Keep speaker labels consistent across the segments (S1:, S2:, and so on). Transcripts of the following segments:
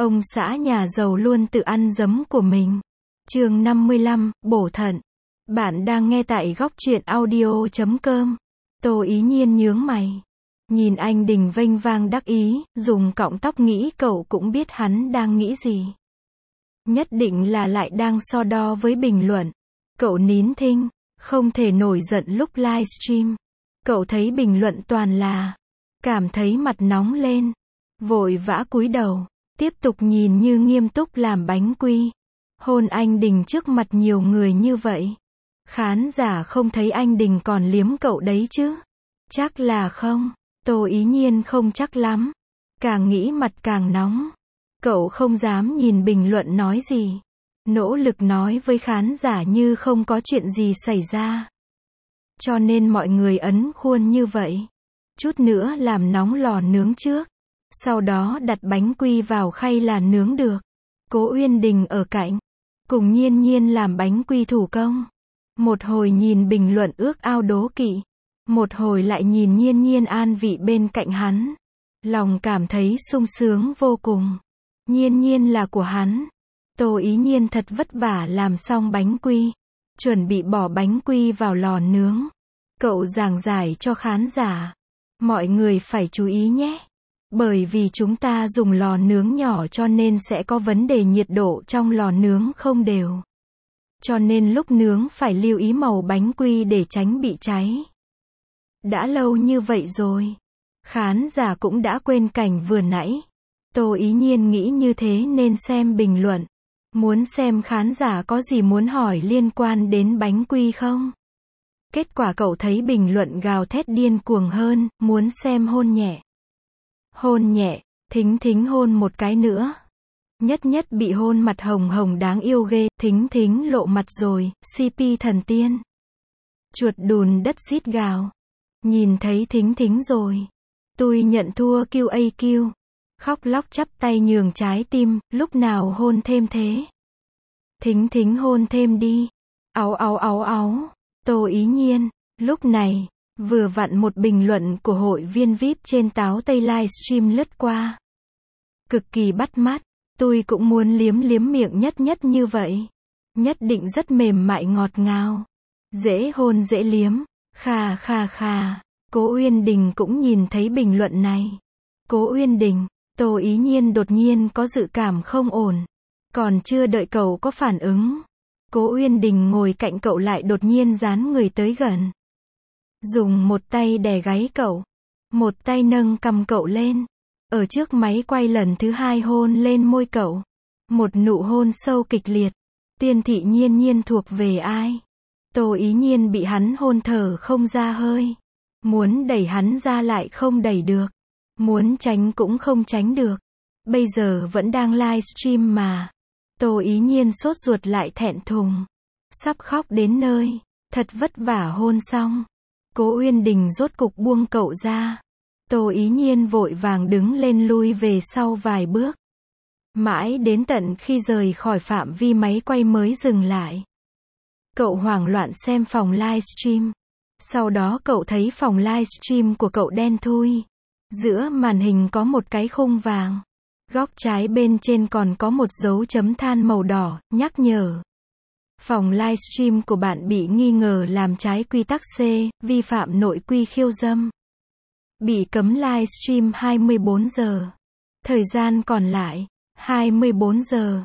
S1: Ông xã nhà giàu luôn tự ăn giấm của mình. Chương 55, bổ thận. Bạn đang nghe tại góc truyện audio.com. Tô Ý Nhiên nhướng mày. Nhìn anh Đình vênh vang đắc ý, dùng cọng tóc nghĩ cậu cũng biết hắn đang nghĩ gì. Nhất định là lại đang so đo với bình luận. Cậu nín thinh, không thể nổi giận lúc livestream. Cậu thấy bình luận toàn là, cảm thấy mặt nóng lên. Vội vã cúi đầu, tiếp tục nhìn như nghiêm túc làm bánh quy. Hôn anh Đình trước mặt nhiều người như vậy. Khán giả không thấy anh Đình còn liếm cậu đấy chứ? Chắc là không. Tô Ý Nhiên không chắc lắm. Càng nghĩ mặt càng nóng. Cậu không dám nhìn bình luận nói gì. Nỗ lực nói với khán giả như không có chuyện gì xảy ra. Cho nên mọi người ấn khuôn như vậy. Chút nữa làm nóng lò nướng trước. Sau đó đặt bánh quy vào khay là nướng được. Cố Uyên Đình ở cạnh. Cùng Nhiên Nhiên làm bánh quy thủ công. Một hồi nhìn bình luận ước ao đố kỵ. Một hồi lại nhìn Nhiên Nhiên an vị bên cạnh hắn. Lòng cảm thấy sung sướng vô cùng. Nhiên Nhiên là của hắn. Tô Ý Nhiên thật vất vả làm xong bánh quy. Chuẩn bị bỏ bánh quy vào lò nướng. Cậu giảng giải cho khán giả. Mọi người phải chú ý nhé. Bởi vì chúng ta dùng lò nướng nhỏ cho nên sẽ có vấn đề nhiệt độ trong lò nướng không đều. Cho nên lúc nướng phải lưu ý màu bánh quy để tránh bị cháy. Đã lâu như vậy rồi. Khán giả cũng đã quên cảnh vừa nãy. Tô Ý Nhiên nghĩ như thế nên xem bình luận. Muốn xem khán giả có gì muốn hỏi liên quan đến bánh quy không? Kết quả cậu thấy bình luận gào thét điên cuồng hơn, muốn xem hôn nhẹ. Hôn nhẹ, Thính Thính hôn một cái nữa. Nhất Nhất bị hôn mặt hồng hồng đáng yêu ghê, Thính Thính lộ mặt rồi, CP thần tiên. Chuột đùn đất rít gào. Nhìn thấy Thính Thính rồi. Tôi nhận thua QAQ. Khóc lóc chắp tay nhường trái tim, lúc nào hôn thêm thế? Thính Thính hôn thêm đi. Áu áu áu áu. Tô Ý Nhiên, lúc này, vừa vặn một bình luận của hội viên VIP trên Táo Tây livestream lướt qua. Cực kỳ bắt mắt, tôi cũng muốn liếm liếm miệng Nhất Nhất như vậy. Nhất định rất mềm mại ngọt ngào. Dễ hôn dễ liếm, khà khà khà. Cố Uyên Đình cũng nhìn thấy bình luận này. Cố Uyên Đình, Tô Ý Nhiên đột nhiên có dự cảm không ổn. Còn chưa đợi cậu có phản ứng. Cố Uyên Đình ngồi cạnh cậu lại đột nhiên dán người tới gần. Dùng một tay đè gáy cậu. Một tay nâng cằm cậu lên. Ở trước máy quay lần thứ hai hôn lên môi cậu. Một nụ hôn sâu kịch liệt. Tiên thị Nhiên Nhiên thuộc về ai? Tô Ý Nhiên bị hắn hôn thở không ra hơi. Muốn đẩy hắn ra lại không đẩy được. Muốn tránh cũng không tránh được. Bây giờ vẫn đang livestream mà. Tô Ý Nhiên sốt ruột lại thẹn thùng. Sắp khóc đến nơi. Thật vất vả hôn xong. Cố Uyên Đình rốt cục buông cậu ra. Tô Ý Nhiên vội vàng đứng lên lui về sau vài bước. Mãi đến tận khi rời khỏi phạm vi máy quay mới dừng lại. Cậu hoảng loạn xem phòng livestream. Sau đó cậu thấy phòng livestream của cậu đen thui. Giữa màn hình có một cái khung vàng. Góc trái bên trên còn có một dấu chấm than màu đỏ, nhắc nhở. Phòng livestream của bạn bị nghi ngờ làm trái quy tắc C, vi phạm nội quy khiêu dâm. Bị cấm livestream 24 giờ. Thời gian còn lại, 24 giờ.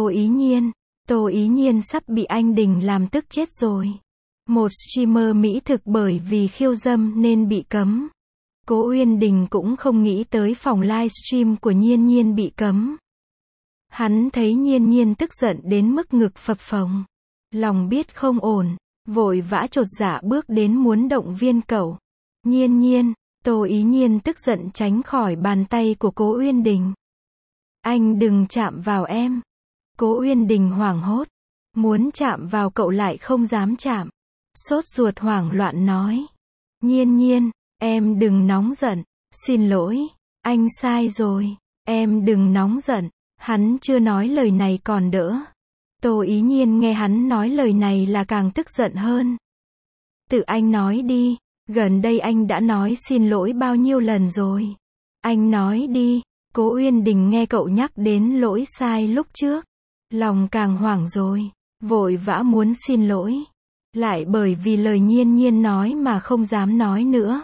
S1: Tô Ý Nhiên sắp bị anh Đình làm tức chết rồi. Một streamer mỹ thực bởi vì khiêu dâm nên bị cấm. Cố Uyên Đình cũng không nghĩ tới phòng livestream của Nhiên Nhiên bị cấm. Hắn thấy Nhiên Nhiên tức giận đến mức ngực phập phồng. Lòng biết không ổn, vội vã chột dạ bước đến muốn động viên cậu. Nhiên Nhiên, Tô Ý Nhiên tức giận tránh khỏi bàn tay của Cố Uyên Đình. Anh đừng chạm vào em. Cố Uyên Đình hoảng hốt. Muốn chạm vào cậu lại không dám chạm. Sốt ruột hoảng loạn nói. Nhiên Nhiên, em đừng nóng giận. Xin lỗi, anh sai rồi. Em đừng nóng giận. Hắn chưa nói lời này còn đỡ. Tô Ý Nhiên nghe hắn nói lời này là càng tức giận hơn. Tự anh nói đi. Gần đây anh đã nói xin lỗi bao nhiêu lần rồi. Anh nói đi. Cố Uyên Đình nghe cậu nhắc đến lỗi sai lúc trước. Lòng càng hoảng rồi. Vội vã muốn xin lỗi. Lại bởi vì lời Nhiên Nhiên nói mà không dám nói nữa.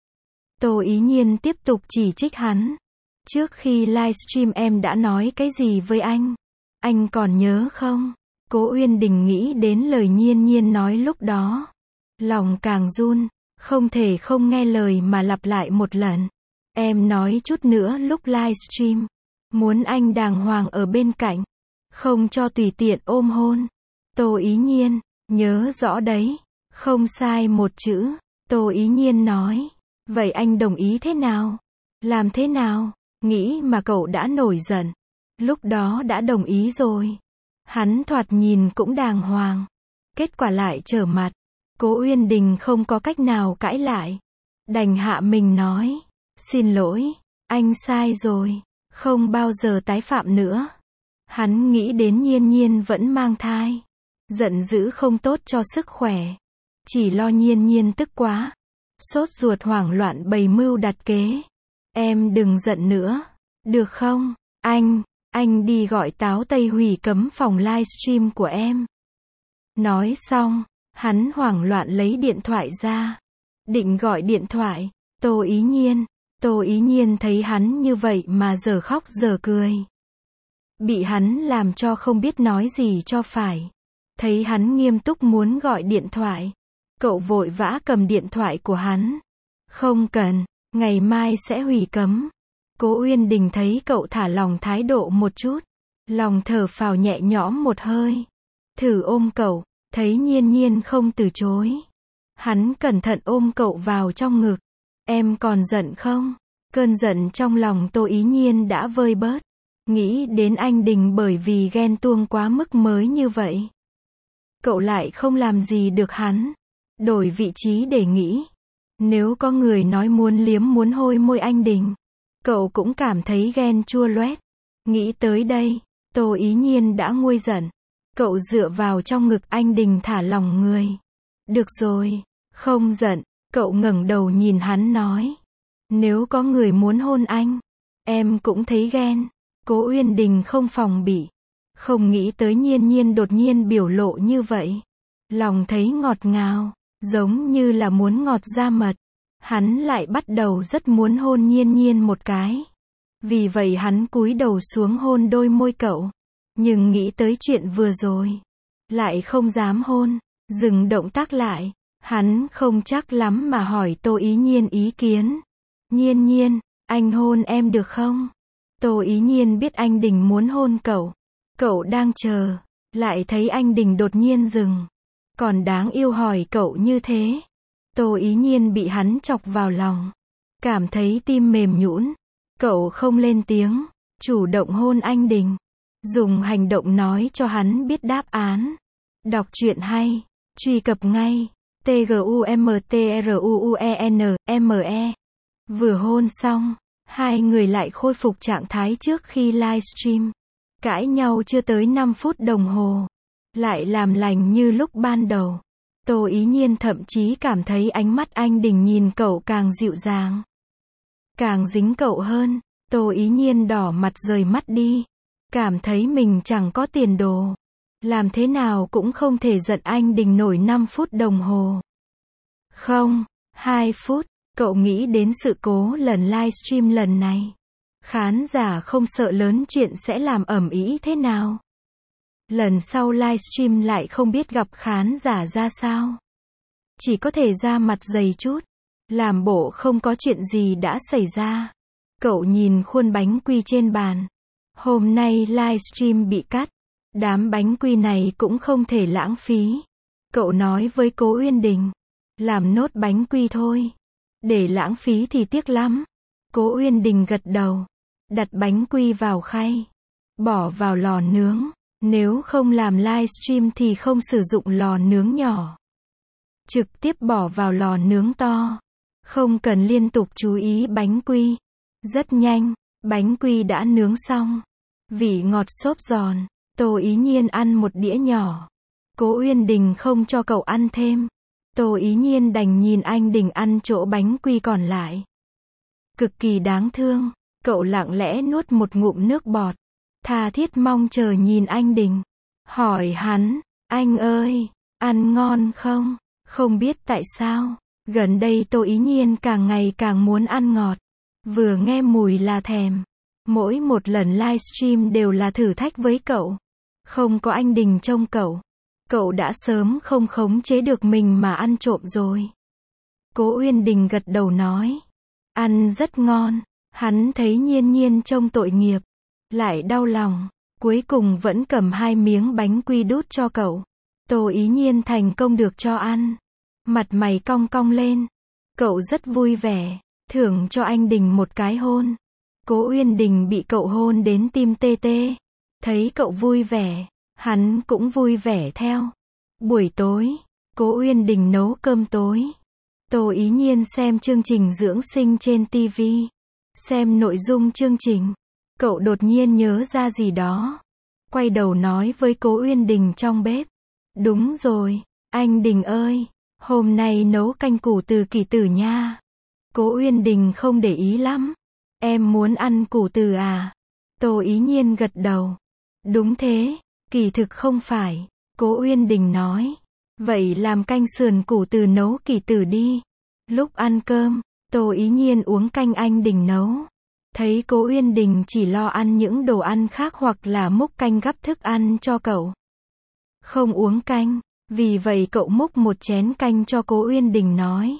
S1: Tô Ý Nhiên tiếp tục chỉ trích hắn. Trước khi livestream em đã nói cái gì với anh? Anh còn nhớ không? Cố Uyên Đình nghĩ đến lời Nhiên Nhiên nói lúc đó. Lòng càng run, không thể không nghe lời mà lặp lại một lần. Em nói chút nữa lúc livestream. Muốn anh đàng hoàng ở bên cạnh. Không cho tùy tiện ôm hôn. Tô Ý Nhiên, nhớ rõ đấy. Không sai một chữ. Tô Ý Nhiên nói. Vậy anh đồng ý thế nào? Làm thế nào? Nghĩ mà cậu đã nổi giận. Lúc đó đã đồng ý rồi. Hắn thoạt nhìn cũng đàng hoàng. Kết quả lại trở mặt. Cố Uyên Đình không có cách nào cãi lại. Đành hạ mình nói. Xin lỗi, anh sai rồi. Không bao giờ tái phạm nữa. Hắn nghĩ đến Nhiên Nhiên vẫn mang thai. Giận dữ không tốt cho sức khỏe. Chỉ lo Nhiên Nhiên tức quá. Sốt ruột hoảng loạn bày mưu đặt kế. Em đừng giận nữa. Được không? Anh đi gọi Táo Tây hủy cấm phòng livestream của em. Nói xong, hắn hoảng loạn lấy điện thoại ra. Định gọi điện thoại. Tô Ý Nhiên thấy hắn như vậy mà giờ khóc giờ cười. Bị hắn làm cho không biết nói gì cho phải. Thấy hắn nghiêm túc muốn gọi điện thoại. Cậu vội vã cầm điện thoại của hắn. Không cần, ngày mai sẽ hủy cấm. Cố Uyên Đình thấy cậu thả lỏng thái độ một chút. Lòng thở phào nhẹ nhõm một hơi. Thử ôm cậu, thấy Nhiên Nhiên không từ chối. Hắn cẩn thận ôm cậu vào trong ngực. Em còn giận không? Cơn giận trong lòng Tô Ý Nhiên đã vơi bớt. Nghĩ đến anh Đình bởi vì ghen tuông quá mức mới như vậy. Cậu lại không làm gì được hắn. Đổi vị trí để nghĩ. Nếu có người nói muốn liếm muốn hôi môi anh Đình. Cậu cũng cảm thấy ghen chua loét. Nghĩ tới đây, Tô Ý Nhiên đã nguôi giận. Cậu dựa vào trong ngực anh Đình thả lỏng người. Được rồi, không giận. Cậu ngẩng đầu nhìn hắn nói. Nếu có người muốn hôn anh, em cũng thấy ghen. Cố Uyên Đình không phòng bị. Không nghĩ tới Nhiên Nhiên đột nhiên biểu lộ như vậy. Lòng thấy ngọt ngào, giống như là muốn ngọt ra mật. Hắn lại bắt đầu rất muốn hôn Nhiên Nhiên một cái. Vì vậy hắn cúi đầu xuống hôn đôi môi cậu. Nhưng nghĩ tới chuyện vừa rồi. Lại không dám hôn. Dừng động tác lại. Hắn không chắc lắm mà hỏi Tô Ý Nhiên ý kiến. Nhiên Nhiên, anh hôn em được không? Tô Ý Nhiên biết anh Đình muốn hôn cậu. Cậu đang chờ. Lại thấy anh Đình đột nhiên dừng. Còn đáng yêu hỏi cậu như thế. Tô Ý Nhiên bị hắn chọc vào lòng. Cảm thấy tim mềm nhũn. Cậu không lên tiếng. Chủ động hôn anh Đình. Dùng hành động nói cho hắn biết đáp án. Đọc truyện hay. Truy cập ngay. TGUMTRUUENME. Vừa hôn xong, hai người lại khôi phục trạng thái trước khi livestream. Cãi nhau chưa tới 5 phút đồng hồ. Lại làm lành như lúc ban đầu. Tô Ý Nhiên thậm chí cảm thấy ánh mắt anh Đình nhìn cậu càng dịu dàng. Càng dính cậu hơn. Tô Ý Nhiên đỏ mặt rời mắt đi. Cảm thấy mình chẳng có tiền đồ. Làm thế nào cũng không thể giận anh Đình nổi 5 phút đồng hồ. Không, 2 phút. Cậu nghĩ đến sự cố lần livestream lần này. Khán giả không sợ lớn chuyện sẽ làm ầm ĩ thế nào. Lần sau livestream lại không biết gặp khán giả ra sao. Chỉ có thể ra mặt dày chút. Làm bộ không có chuyện gì đã xảy ra. Cậu nhìn khuôn bánh quy trên bàn. Hôm nay livestream bị cắt. Đám bánh quy này cũng không thể lãng phí. Cậu nói với Cố Uyên Đình. Làm nốt bánh quy thôi. Để lãng phí thì tiếc lắm. Cố Uyên Đình gật đầu. Đặt bánh quy vào khay. Bỏ vào lò nướng. Nếu không làm livestream thì không sử dụng lò nướng nhỏ. Trực tiếp bỏ vào lò nướng to. Không cần liên tục chú ý bánh quy. Rất nhanh, bánh quy đã nướng xong. Vị ngọt xốp giòn. Tô Ý Nhiên ăn một đĩa nhỏ. Cố Uyên Đình không cho cậu ăn thêm. Tô Ý Nhiên đành nhìn anh Đình ăn chỗ bánh quy còn lại. Cực kỳ đáng thương. Cậu lặng lẽ nuốt một ngụm nước bọt, tha thiết mong chờ nhìn anh Đình. Hỏi hắn, anh ơi, ăn ngon không? Không biết tại sao, gần đây Tô Ý Nhiên càng ngày càng muốn ăn ngọt. Vừa nghe mùi là thèm. Mỗi một lần livestream đều là thử thách với cậu. Không có anh Đình trông cậu đã sớm không khống chế được mình mà ăn trộm rồi. Cố Uyên Đình gật đầu nói, ăn rất ngon. Hắn thấy Nhiên Nhiên trông tội nghiệp, lại đau lòng, cuối cùng vẫn cầm 2 miếng bánh quy đút cho cậu. Tô Ý Nhiên thành công được cho ăn. Mặt mày cong cong lên. Cậu rất vui vẻ, thưởng cho anh Đình một cái hôn. Cố Uyên Đình bị cậu hôn đến tim tê tê. Thấy cậu vui vẻ, hắn cũng vui vẻ theo. Buổi tối, Cố Uyên Đình nấu cơm tối. Tô Ý Nhiên xem chương trình dưỡng sinh trên TV. Xem nội dung chương trình, cậu đột nhiên nhớ ra gì đó. Quay đầu nói với Cố Uyên Đình trong bếp. Đúng rồi, anh Đình ơi, hôm nay nấu canh củ từ kỳ tử nha. Cố Uyên Đình không để ý lắm. Em muốn ăn củ từ à? Tô Ý Nhiên gật đầu. Đúng thế, kỳ thực không phải. Cố Uyên Đình nói. Vậy làm canh sườn củ từ nấu kỳ tử đi. Lúc ăn cơm, Tô Ý Nhiên uống canh anh Đình nấu. Thấy Cố Uyên Đình chỉ lo ăn những đồ ăn khác hoặc là múc canh gắp thức ăn cho cậu. Không uống canh, vì vậy cậu múc một chén canh cho Cố Uyên Đình nói.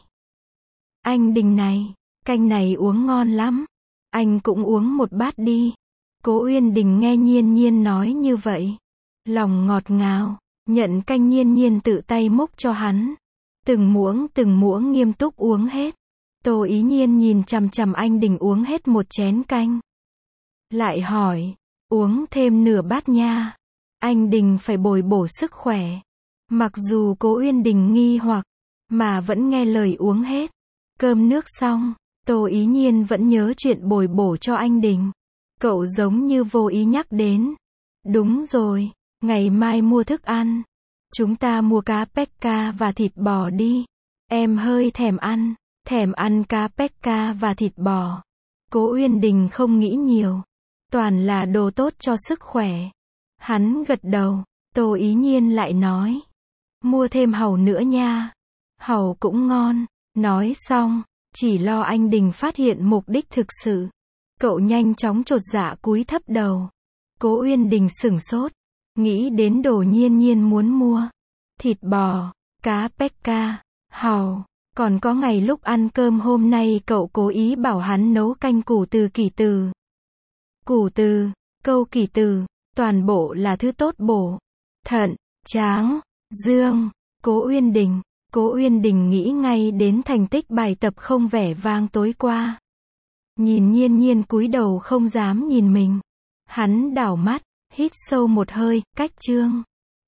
S1: Anh Đình này, canh này uống ngon lắm. Anh cũng uống một bát đi. Cố Uyên Đình nghe Nhiên Nhiên nói như vậy. Lòng ngọt ngào, nhận canh Nhiên Nhiên tự tay múc cho hắn. Từng muỗng nghiêm túc uống hết. Tô Ý Nhiên nhìn chằm chằm anh Đình uống hết một chén canh. Lại hỏi, uống thêm nửa bát nha. Anh Đình phải bồi bổ sức khỏe. Mặc dù Cố Uyên Đình nghi hoặc, mà vẫn nghe lời uống hết. Cơm nước xong, Tô Ý Nhiên vẫn nhớ chuyện bồi bổ cho anh Đình. Cậu giống như vô ý nhắc đến. Đúng rồi, ngày mai mua thức ăn. Chúng ta mua cá pecca và thịt bò đi. Em hơi thèm ăn cá pecca và thịt bò. Cố Uyên Đình không nghĩ nhiều. Toàn là đồ tốt cho sức khỏe. Hắn gật đầu. Tô Ý Nhiên lại nói. Mua thêm hàu nữa nha. Hàu cũng ngon. Nói xong, chỉ lo anh Đình phát hiện mục đích thực sự. Cậu nhanh chóng chột dạ cúi thấp đầu. Cố Uyên Đình sửng sốt. Nghĩ đến đồ Nhiên Nhiên muốn mua. Thịt bò, cá pecca, hàu. Còn có ngày lúc ăn cơm hôm nay cậu cố ý bảo hắn nấu canh củ từ kỳ từ. Củ từ, câu kỳ từ, toàn bộ là thứ tốt bổ. Thận, tráng, dương. Cố Uyên Đình nghĩ ngay đến thành tích bài tập không vẻ vang tối qua. Nhìn Nhiên Nhiên cúi đầu không dám nhìn mình. Hắn đảo mắt, hít sâu một hơi, cách chương.